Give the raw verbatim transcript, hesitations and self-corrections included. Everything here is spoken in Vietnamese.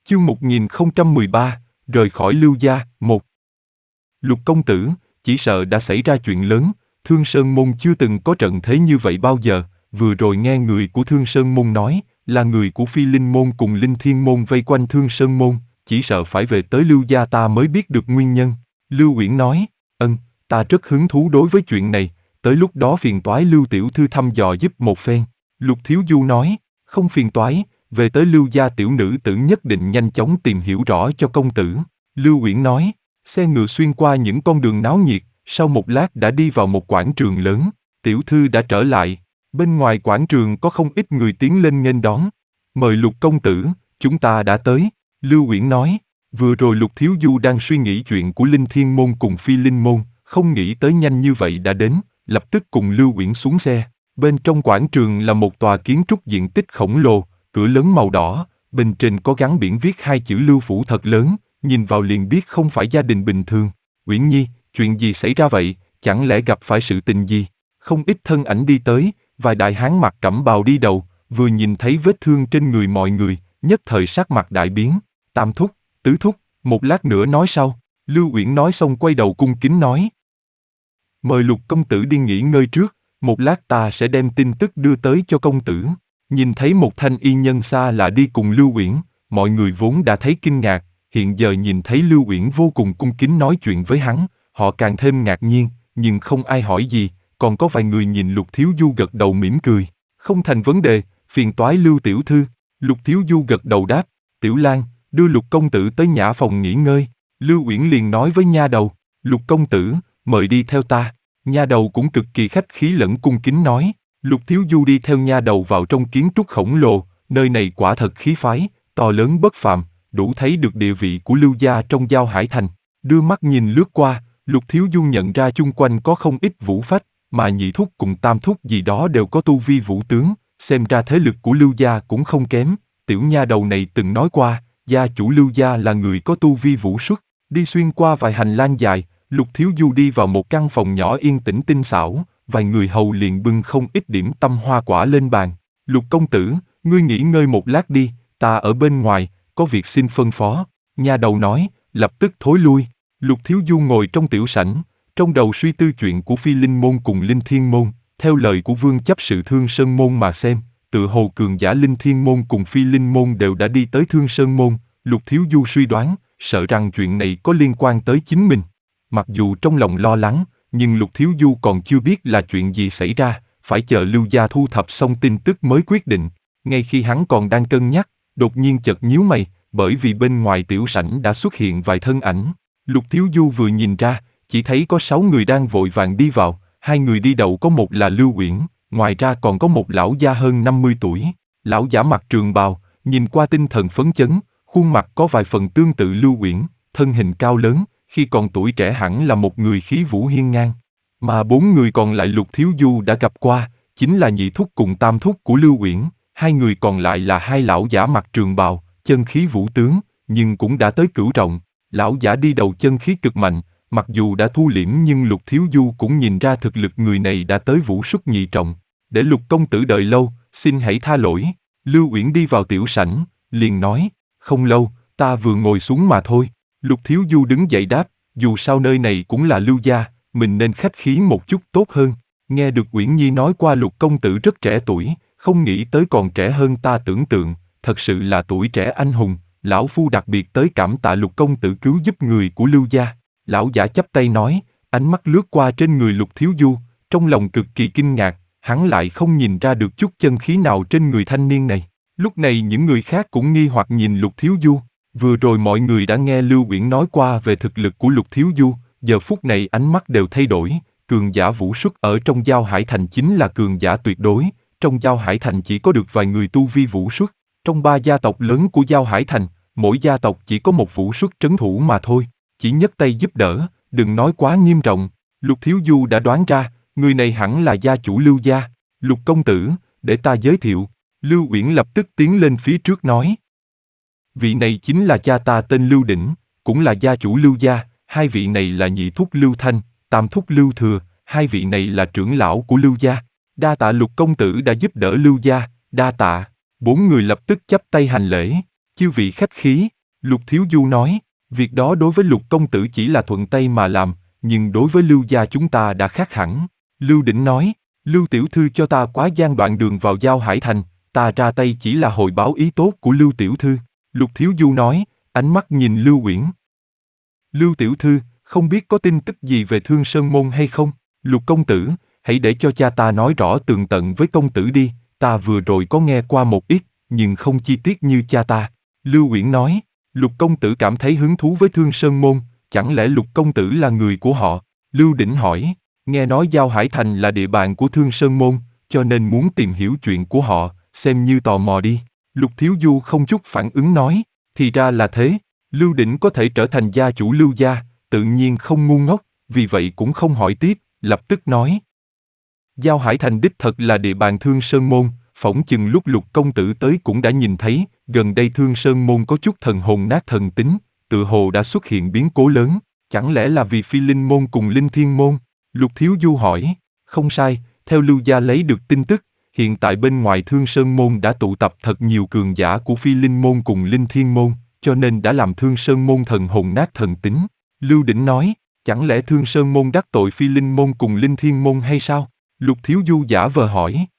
Chương một nghìn không trăm mười ba, rời khỏi Lưu gia, một. Lục công tử, chỉ sợ đã xảy ra chuyện lớn, Thương Sơn Môn chưa từng có trận thế như vậy bao giờ, vừa rồi nghe người của Thương Sơn Môn nói, là người của Phi Linh Môn cùng Linh Thiên Môn vây quanh Thương Sơn Môn, chỉ sợ phải về tới Lưu gia ta mới biết được nguyên nhân. Lưu Uyển nói, ân, ta rất hứng thú đối với chuyện này, tới lúc đó phiền toái Lưu tiểu thư thăm dò giúp một phen. Lục Thiếu Du nói, không phiền toái, về tới Lưu gia tiểu nữ tử nhất định nhanh chóng tìm hiểu rõ cho công tử. Lưu Uyển nói, xe ngựa xuyên qua những con đường náo nhiệt, sau một lát đã đi vào một quảng trường lớn. Tiểu thư đã trở lại, bên ngoài quảng trường có không ít người tiến lên nghênh đón. Mời Lục công tử, chúng ta đã tới. Lưu Uyển nói, vừa rồi Lục Thiếu Du đang suy nghĩ chuyện của Linh Thiên Môn cùng Phi Linh Môn, không nghĩ tới nhanh như vậy đã đến, lập tức cùng Lưu Uyển xuống xe. Bên trong quảng trường là một tòa kiến trúc diện tích khổng lồ, cửa lớn màu đỏ, bên trên có gắn biển viết hai chữ Lưu Phủ thật lớn, nhìn vào liền biết không phải gia đình bình thường. Uyển Nhi, chuyện gì xảy ra vậy, chẳng lẽ gặp phải sự tình gì? Không ít thân ảnh đi tới, vài đại hán mặc cẩm bào đi đầu, vừa nhìn thấy vết thương trên người mọi người, nhất thời sắc mặt đại biến. Tam thúc, tứ thúc, một lát nữa nói sau. Lưu Uyển nói xong quay đầu cung kính nói, mời Lục công tử đi nghỉ ngơi trước, một lát ta sẽ đem tin tức đưa tới cho công tử. Nhìn thấy một thanh y nhân xa lạ đi cùng Lưu Uyển, mọi người vốn đã thấy kinh ngạc, hiện giờ nhìn thấy Lưu Uyển vô cùng cung kính nói chuyện với hắn, họ càng thêm ngạc nhiên, nhưng không ai hỏi gì, còn có vài người nhìn Lục Thiếu Du gật đầu mỉm cười. Không thành vấn đề, phiền toái Lưu tiểu thư. Lục Thiếu Du gật đầu đáp, Tiểu Lan, đưa Lục công tử tới nhã phòng nghỉ ngơi. Lưu Uyển liền nói với nha đầu, Lục công tử, mời đi theo ta. Nha đầu cũng cực kỳ khách khí lẫn cung kính nói. Lục Thiếu Du đi theo nha đầu vào trong kiến trúc khổng lồ, nơi này quả thật khí phái, to lớn bất phàm, đủ thấy được địa vị của Lưu gia trong Giao Hải Thành. Đưa mắt nhìn lướt qua, Lục Thiếu Du nhận ra chung quanh có không ít vũ phách, mà nhị thúc cùng tam thúc gì đó đều có tu vi vũ tướng, xem ra thế lực của Lưu gia cũng không kém. Tiểu nha đầu này từng nói qua, gia chủ Lưu gia là người có tu vi vũ xuất. Đi xuyên qua vài hành lang dài, Lục Thiếu Du đi vào một căn phòng nhỏ yên tĩnh tinh xảo, vài người hầu liền bưng không ít điểm tâm hoa quả lên bàn. Lục công tử, ngươi nghỉ ngơi một lát đi, ta ở bên ngoài, có việc xin phân phó. Nha đầu nói, lập tức thối lui. Lục Thiếu Du ngồi trong tiểu sảnh, trong đầu suy tư chuyện của Phi Linh Môn cùng Linh Thiên Môn, theo lời của Vương chấp sự Thương Sơn Môn mà xem, tự hồ cường giả Linh Thiên Môn cùng Phi Linh Môn đều đã đi tới Thương Sơn Môn. Lục Thiếu Du suy đoán, sợ rằng chuyện này có liên quan tới chính mình. Mặc dù trong lòng lo lắng, nhưng Lục Thiếu Du còn chưa biết là chuyện gì xảy ra, phải chờ Lưu gia thu thập xong tin tức mới quyết định. Ngay khi hắn còn đang cân nhắc, đột nhiên chợt nhíu mày, bởi vì bên ngoài tiểu sảnh đã xuất hiện vài thân ảnh. Lục Thiếu Du vừa nhìn ra, chỉ thấy có sáu người đang vội vàng đi vào, hai người đi đầu có một là Lưu Uyển, ngoài ra còn có một lão gia hơn năm mươi tuổi. Lão giả mặc trường bào, nhìn qua tinh thần phấn chấn, khuôn mặt có vài phần tương tự Lưu Uyển, thân hình cao lớn, khi còn tuổi trẻ hẳn là một người khí vũ hiên ngang. Mà bốn người còn lại Lục Thiếu Du đã gặp qua, chính là nhị thúc cùng tam thúc của Lưu Uyển, hai người còn lại là hai lão giả mặc trường bào, chân khí vũ tướng, nhưng cũng đã tới cửu trọng. Lão giả đi đầu chân khí cực mạnh, mặc dù đã thu liễm nhưng Lục Thiếu Du cũng nhìn ra thực lực người này đã tới vũ xuất nhị trọng. Để Lục công tử đợi lâu, xin hãy tha lỗi. Lưu Uyển đi vào tiểu sảnh, liền nói, không lâu, ta vừa ngồi xuống mà thôi. Lục Thiếu Du đứng dậy đáp, dù sao nơi này cũng là Lưu gia, mình nên khách khí một chút tốt hơn. Nghe được Uyển Nhi nói qua Lục công tử rất trẻ tuổi, không nghĩ tới còn trẻ hơn ta tưởng tượng, thật sự là tuổi trẻ anh hùng, lão phu đặc biệt tới cảm tạ Lục công tử cứu giúp người của Lưu gia. Lão giả chắp tay nói, ánh mắt lướt qua trên người Lục Thiếu Du, trong lòng cực kỳ kinh ngạc, hắn lại không nhìn ra được chút chân khí nào trên người thanh niên này. Lúc này những người khác cũng nghi hoặc nhìn Lục Thiếu Du. Vừa rồi mọi người đã nghe Lưu Uyển nói qua về thực lực của Lục Thiếu Du, giờ phút này ánh mắt đều thay đổi, cường giả vũ xuất ở trong Giao Hải Thành chính là cường giả tuyệt đối, trong Giao Hải Thành chỉ có được vài người tu vi vũ xuất, trong ba gia tộc lớn của Giao Hải Thành, mỗi gia tộc chỉ có một vũ xuất trấn thủ mà thôi, chỉ nhấc tay giúp đỡ, đừng nói quá nghiêm trọng. Lục Thiếu Du đã đoán ra, người này hẳn là gia chủ Lưu gia. Lục công tử, để ta giới thiệu. Lưu Uyển lập tức tiến lên phía trước nói, vị này chính là cha ta tên Lưu Đỉnh, cũng là gia chủ Lưu gia, hai vị này là nhị thúc Lưu Thanh, tam thúc Lưu Thừa, hai vị này là trưởng lão của Lưu gia. Đa tạ Lục công tử đã giúp đỡ Lưu gia, đa tạ. Bốn người lập tức chắp tay hành lễ, chư vị khách khí. Lục Thiếu Du nói, việc đó đối với Lục công tử chỉ là thuận tay mà làm, nhưng đối với Lưu gia chúng ta đã khác hẳn. Lưu Đỉnh nói, Lưu tiểu thư cho ta quá gian đoạn đường vào Giao Hải Thành, ta ra tay chỉ là hồi báo ý tốt của Lưu tiểu thư. Lục Thiếu Du nói, ánh mắt nhìn Lưu Uyển. Lưu tiểu thư, không biết có tin tức gì về Thương Sơn Môn hay không? Lục công tử, hãy để cho cha ta nói rõ tường tận với công tử đi, ta vừa rồi có nghe qua một ít, nhưng không chi tiết như cha ta. Lưu Uyển nói, Lục công tử cảm thấy hứng thú với Thương Sơn Môn, chẳng lẽ Lục công tử là người của họ? Lưu Đỉnh hỏi, nghe nói Giao Hải Thành là địa bàn của Thương Sơn Môn, cho nên muốn tìm hiểu chuyện của họ, xem như tò mò đi. Lục Thiếu Du không chút phản ứng nói, thì ra là thế, Lưu Đỉnh có thể trở thành gia chủ Lưu gia, tự nhiên không ngu ngốc, vì vậy cũng không hỏi tiếp, lập tức nói. Giao Hải Thành đích thật là địa bàn Thương Sơn Môn, phỏng chừng lúc Lục công tử tới cũng đã nhìn thấy, gần đây Thương Sơn Môn có chút thần hồn nát thần tính, tự hồ đã xuất hiện biến cố lớn, chẳng lẽ là vì Phi Linh Môn cùng Linh Thiên Môn? Lục Thiếu Du hỏi, không sai, theo Lưu gia lấy được tin tức, hiện tại bên ngoài Thương Sơn Môn đã tụ tập thật nhiều cường giả của Phi Linh Môn cùng Linh Thiên Môn, cho nên đã làm Thương Sơn Môn thần hồn nát thần tính. Lưu Đỉnh nói, chẳng lẽ Thương Sơn Môn đắc tội Phi Linh Môn cùng Linh Thiên Môn hay sao? Lục Thiếu Du giả vờ hỏi.